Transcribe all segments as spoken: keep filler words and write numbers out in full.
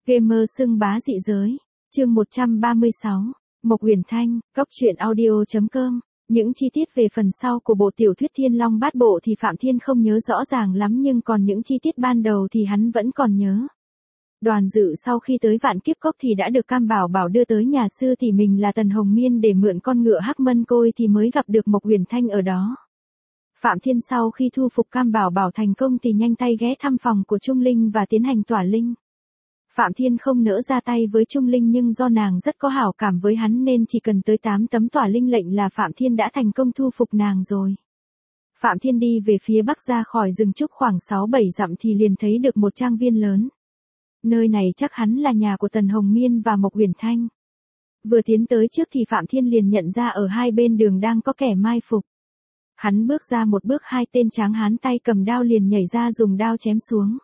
Gamer xưng bá dị giới. Chương một trăm ba mươi sáu. Mộc Uyển Thanh, Cốc Truyện Audio chấm com. Những chi tiết về phần sau của bộ tiểu thuyết Thiên Long Bát Bộ thì Phạm Thiên không nhớ rõ ràng lắm, nhưng còn những chi tiết ban đầu thì hắn vẫn còn nhớ. Đoàn Dự sau khi tới Vạn Kiếp Cốc thì đã được Cam Bảo Bảo đưa tới nhà sư tỷ mình là Tần Hồng Miên để mượn con ngựa Hắc Mân Côi thì mới gặp được Mộc Uyển Thanh ở đó. Phạm Thiên sau khi thu phục Cam Bảo Bảo thành công thì nhanh tay ghé thăm phòng của Trung Linh và tiến hành tỏa linh. Phạm Thiên không nỡ ra tay với Trung Linh, nhưng do nàng rất có hảo cảm với hắn nên chỉ cần tới tám tấm tỏa linh lệnh là Phạm Thiên đã thành công thu phục nàng rồi. Phạm Thiên đi về phía bắc ra khỏi rừng trúc khoảng sáu bảy dặm thì liền thấy được một trang viên lớn. Nơi này chắc hắn là nhà của Tần Hồng Miên và Mộc Uyển Thanh. Vừa tiến tới trước thì Phạm Thiên liền nhận ra ở hai bên đường đang có kẻ mai phục. Hắn bước ra một bước, hai tên tráng hán tay cầm đao liền nhảy ra dùng đao chém xuống.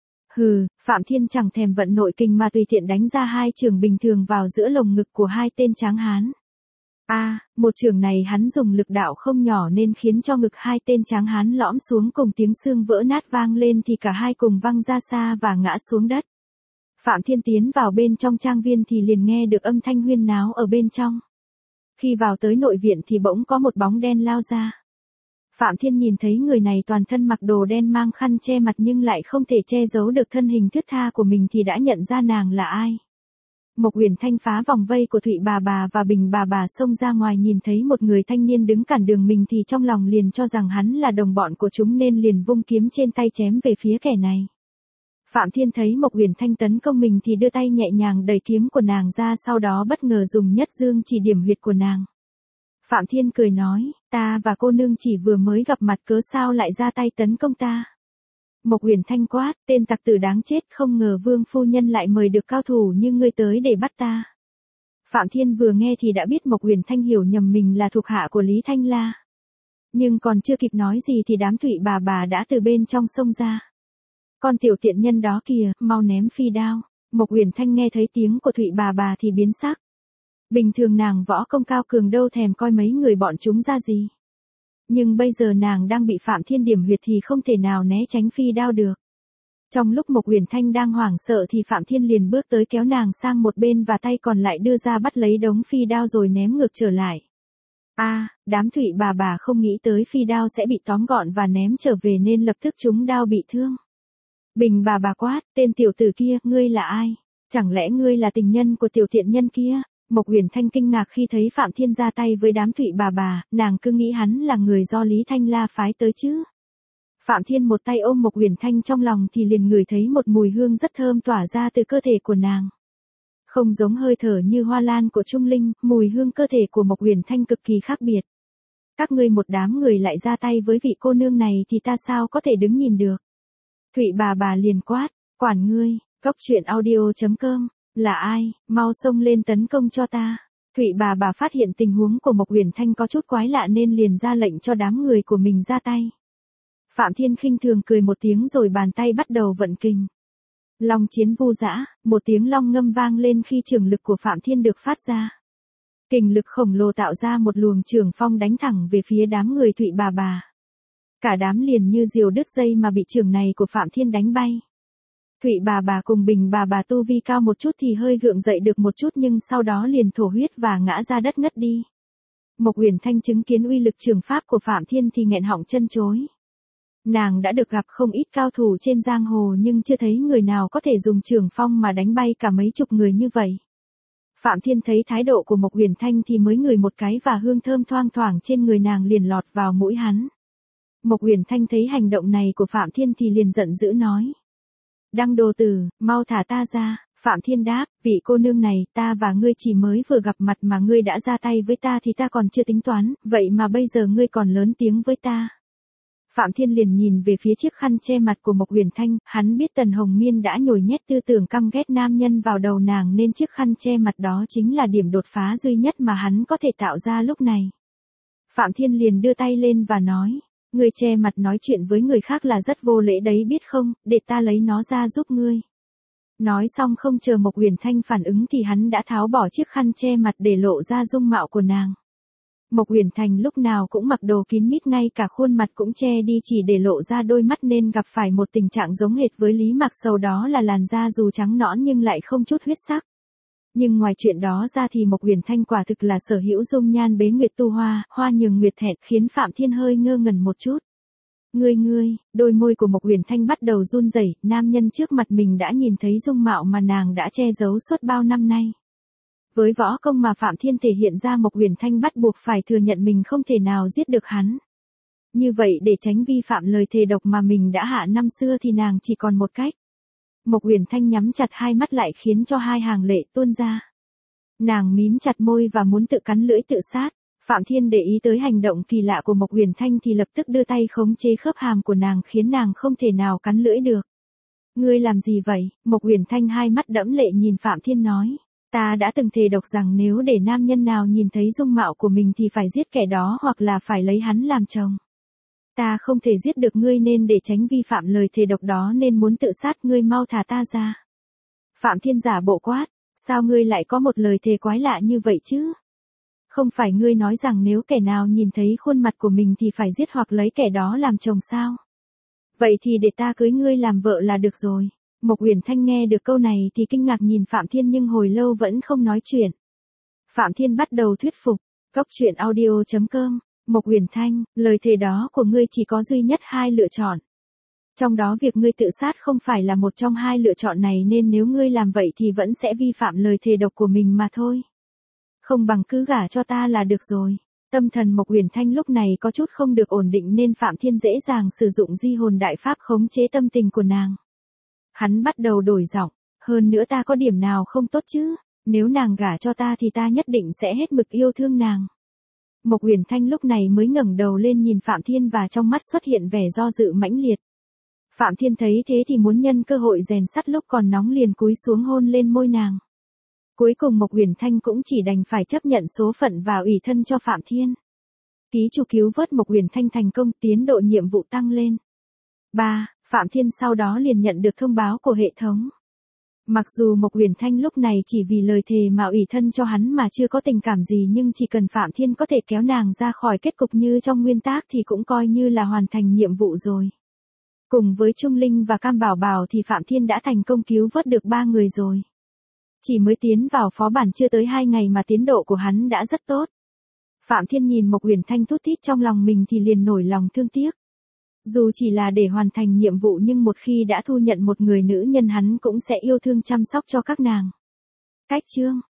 Hừ, Phạm Thiên chẳng thèm vận nội kình mà tùy tiện đánh ra hai chưởng bình thường vào giữa lồng ngực của hai tên tráng hán. A, à, một chưởng này hắn dùng lực đạo không nhỏ nên khiến cho ngực hai tên tráng hán lõm xuống, cùng tiếng xương vỡ nát vang lên thì cả hai cùng văng ra xa và ngã xuống đất. Phạm Thiên tiến vào bên trong trang viên thì liền nghe được âm thanh huyên náo ở bên trong. Khi vào tới nội viện thì bỗng có một bóng đen lao ra. Phạm Thiên nhìn thấy người này toàn thân mặc đồ đen mang khăn che mặt nhưng lại không thể che giấu được thân hình thướt tha của mình thì đã nhận ra nàng là ai. Mộc Uyển Thanh phá vòng vây của Thụy bà bà và Bình bà bà xông ra ngoài, nhìn thấy một người thanh niên đứng cản đường mình thì trong lòng liền cho rằng hắn là đồng bọn của chúng nên liền vung kiếm trên tay chém về phía kẻ này. Phạm Thiên thấy Mộc Uyển Thanh tấn công mình thì đưa tay nhẹ nhàng đẩy kiếm của nàng ra, sau đó bất ngờ dùng nhất dương chỉ điểm huyệt của nàng. Phạm Thiên cười nói, ta và cô nương chỉ vừa mới gặp mặt cớ sao lại ra tay tấn công ta. Mộc Uyển Thanh quát, tên tặc tử đáng chết, không ngờ Vương phu nhân lại mời được cao thủ như ngươi tới để bắt ta. Phạm Thiên vừa nghe thì đã biết Mộc Uyển Thanh hiểu nhầm mình là thuộc hạ của Lý Thanh La. Nhưng còn chưa kịp nói gì thì đám Thụy bà bà đã từ bên trong xông ra. Con tiểu tiện nhân đó kìa, mau ném phi đao. Mộc Uyển Thanh nghe thấy tiếng của Thụy bà bà thì biến sắc. Bình thường nàng võ công cao cường đâu thèm coi mấy người bọn chúng ra gì. Nhưng bây giờ nàng đang bị Phạm Thiên điểm huyệt thì không thể nào né tránh phi đao được. Trong lúc Mộc Uyển Thanh đang hoảng sợ thì Phạm Thiên liền bước tới kéo nàng sang một bên và tay còn lại đưa ra bắt lấy đống phi đao rồi ném ngược trở lại. A, à, đám Thụy bà bà không nghĩ tới phi đao sẽ bị tóm gọn và ném trở về nên lập tức trúng đao bị thương. Bình bà bà quát, tên tiểu tử kia, ngươi là ai? Chẳng lẽ ngươi là tình nhân của tiểu thiện nhân kia? Mộc Uyển Thanh kinh ngạc khi thấy Phạm Thiên ra tay với đám Thụy bà bà, nàng cứ nghĩ hắn là người do Lý Thanh La phái tới chứ. Phạm Thiên một tay ôm Mộc Uyển Thanh trong lòng thì liền ngửi thấy một mùi hương rất thơm tỏa ra từ cơ thể của nàng. Không giống hơi thở như hoa lan của Trung Linh, mùi hương cơ thể của Mộc Uyển Thanh cực kỳ khác biệt. Các ngươi một đám người lại ra tay với vị cô nương này thì ta sao có thể đứng nhìn được. Thụy bà bà liền quát, quản ngươi, Cốc Truyện Audio chấm com. Là ai, mau xông lên tấn công cho ta. Thụy bà bà phát hiện tình huống của Mộc Uyển Thanh có chút quái lạ nên liền ra lệnh cho đám người của mình ra tay. Phạm Thiên khinh thường cười một tiếng rồi bàn tay bắt đầu vận kình. Long chiến vu dã, một tiếng long ngâm vang lên khi chưởng lực của Phạm Thiên được phát ra. Kình lực khổng lồ tạo ra một luồng chưởng phong đánh thẳng về phía đám người Thụy bà bà. Cả đám liền như diều đứt dây mà bị chưởng này của Phạm Thiên đánh bay. Thụy bà bà cùng Bình bà bà tu vi cao một chút thì hơi gượng dậy được một chút nhưng sau đó liền thổ huyết và ngã ra đất ngất đi. Mộc Uyển Thanh chứng kiến uy lực chưởng pháp của Phạm Thiên thì nghẹn họng chân chối. Nàng đã được gặp không ít cao thủ trên giang hồ nhưng chưa thấy người nào có thể dùng chưởng phong mà đánh bay cả mấy chục người như vậy. Phạm Thiên thấy thái độ của Mộc Uyển Thanh thì mới ngửi một cái và hương thơm thoang thoảng trên người nàng liền lọt vào mũi hắn. Mộc Uyển Thanh thấy hành động này của Phạm Thiên thì liền giận dữ nói. Đăng đồ tử, mau thả ta ra. Phạm Thiên đáp, vị cô nương này, ta và ngươi chỉ mới vừa gặp mặt mà ngươi đã ra tay với ta thì ta còn chưa tính toán, vậy mà bây giờ ngươi còn lớn tiếng với ta. Phạm Thiên liền nhìn về phía chiếc khăn che mặt của Mộc Uyển Thanh, hắn biết Tần Hồng Miên đã nhồi nhét tư tưởng căm ghét nam nhân vào đầu nàng nên chiếc khăn che mặt đó chính là điểm đột phá duy nhất mà hắn có thể tạo ra lúc này. Phạm Thiên liền đưa tay lên và nói. Ngươi che mặt nói chuyện với người khác là rất vô lễ đấy biết không, để ta lấy nó ra giúp ngươi. Nói xong không chờ Mộc Uyển Thanh phản ứng thì hắn đã tháo bỏ chiếc khăn che mặt để lộ ra dung mạo của nàng. Mộc Uyển Thành lúc nào cũng mặc đồ kín mít, ngay cả khuôn mặt cũng che đi chỉ để lộ ra đôi mắt, nên gặp phải một tình trạng giống hệt với Lý Mạc Sầu, đó là làn da dù trắng nõn nhưng lại không chút huyết sắc. Nhưng ngoài chuyện đó ra thì Mộc Uyển Thanh quả thực là sở hữu dung nhan bế nguyệt tu hoa, hoa nhường nguyệt thẹn, khiến Phạm Thiên hơi ngơ ngẩn một chút. Ngươi ngươi, đôi môi của Mộc Uyển Thanh bắt đầu run rẩy, nam nhân trước mặt mình đã nhìn thấy dung mạo mà nàng đã che giấu suốt bao năm nay. Với võ công mà Phạm Thiên thể hiện ra, Mộc Uyển Thanh bắt buộc phải thừa nhận mình không thể nào giết được hắn. Như vậy để tránh vi phạm lời thề độc mà mình đã hạ năm xưa thì nàng chỉ còn một cách. Mộc Uyển Thanh nhắm chặt hai mắt lại khiến cho hai hàng lệ tuôn ra. Nàng mím chặt môi và muốn tự cắn lưỡi tự sát. Phạm Thiên để ý tới hành động kỳ lạ của Mộc Uyển Thanh thì lập tức đưa tay khống chế khớp hàm của nàng, khiến nàng không thể nào cắn lưỡi được. Ngươi làm gì vậy? Mộc Uyển Thanh hai mắt đẫm lệ nhìn Phạm Thiên nói. Ta đã từng thề độc rằng nếu để nam nhân nào nhìn thấy dung mạo của mình thì phải giết kẻ đó hoặc là phải lấy hắn làm chồng. Ta không thể giết được ngươi, nên để tránh vi phạm lời thề độc đó nên muốn tự sát, ngươi mau thả ta ra. Phạm Thiên giả bộ quát, sao ngươi lại có một lời thề quái lạ như vậy chứ? Không phải ngươi nói rằng nếu kẻ nào nhìn thấy khuôn mặt của mình thì phải giết hoặc lấy kẻ đó làm chồng sao? Vậy thì để ta cưới ngươi làm vợ là được rồi. Mộc Uyển Thanh nghe được câu này thì kinh ngạc nhìn Phạm Thiên nhưng hồi lâu vẫn không nói chuyện. Phạm Thiên bắt đầu thuyết phục. Cốc truyện audio chấm com. Mộc Uyển Thanh, lời thề đó của ngươi chỉ có duy nhất hai lựa chọn. Trong đó việc ngươi tự sát không phải là một trong hai lựa chọn này, nên nếu ngươi làm vậy thì vẫn sẽ vi phạm lời thề độc của mình mà thôi. Không bằng cứ gả cho ta là được rồi. Tâm thần Mộc Uyển Thanh lúc này có chút không được ổn định nên Phạm Thiên dễ dàng sử dụng di hồn đại pháp khống chế tâm tình của nàng. Hắn bắt đầu đổi giọng, hơn nữa ta có điểm nào không tốt chứ? Nếu nàng gả cho ta thì ta nhất định sẽ hết mực yêu thương nàng. Mộc Uyển Thanh lúc này mới ngẩng đầu lên nhìn Phạm Thiên và trong mắt xuất hiện vẻ do dự mãnh liệt. Phạm Thiên thấy thế thì muốn nhân cơ hội rèn sắt lúc còn nóng liền cúi xuống hôn lên môi nàng. Cuối cùng Mộc Uyển Thanh cũng chỉ đành phải chấp nhận số phận và ủy thân cho Phạm Thiên. Ký chủ cứu vớt Mộc Uyển Thanh thành công, tiến độ nhiệm vụ tăng lên. ba. Phạm Thiên sau đó liền nhận được thông báo của hệ thống. Mặc dù Mộc Uyển Thanh lúc này chỉ vì lời thề mà ủy thân cho hắn mà chưa có tình cảm gì, nhưng chỉ cần Phạm Thiên có thể kéo nàng ra khỏi kết cục như trong nguyên tác thì cũng coi như là hoàn thành nhiệm vụ rồi. Cùng với Trung Linh và Cam Bảo Bảo thì Phạm Thiên đã thành công cứu vớt được ba người rồi. Chỉ mới tiến vào phó bản chưa tới hai ngày mà tiến độ của hắn đã rất tốt. Phạm Thiên nhìn Mộc Uyển Thanh thút thít trong lòng mình thì liền nổi lòng thương tiếc. Dù chỉ là để hoàn thành nhiệm vụ nhưng một khi đã thu nhận một người nữ nhân hắn cũng sẽ yêu thương chăm sóc cho các nàng. Cách chương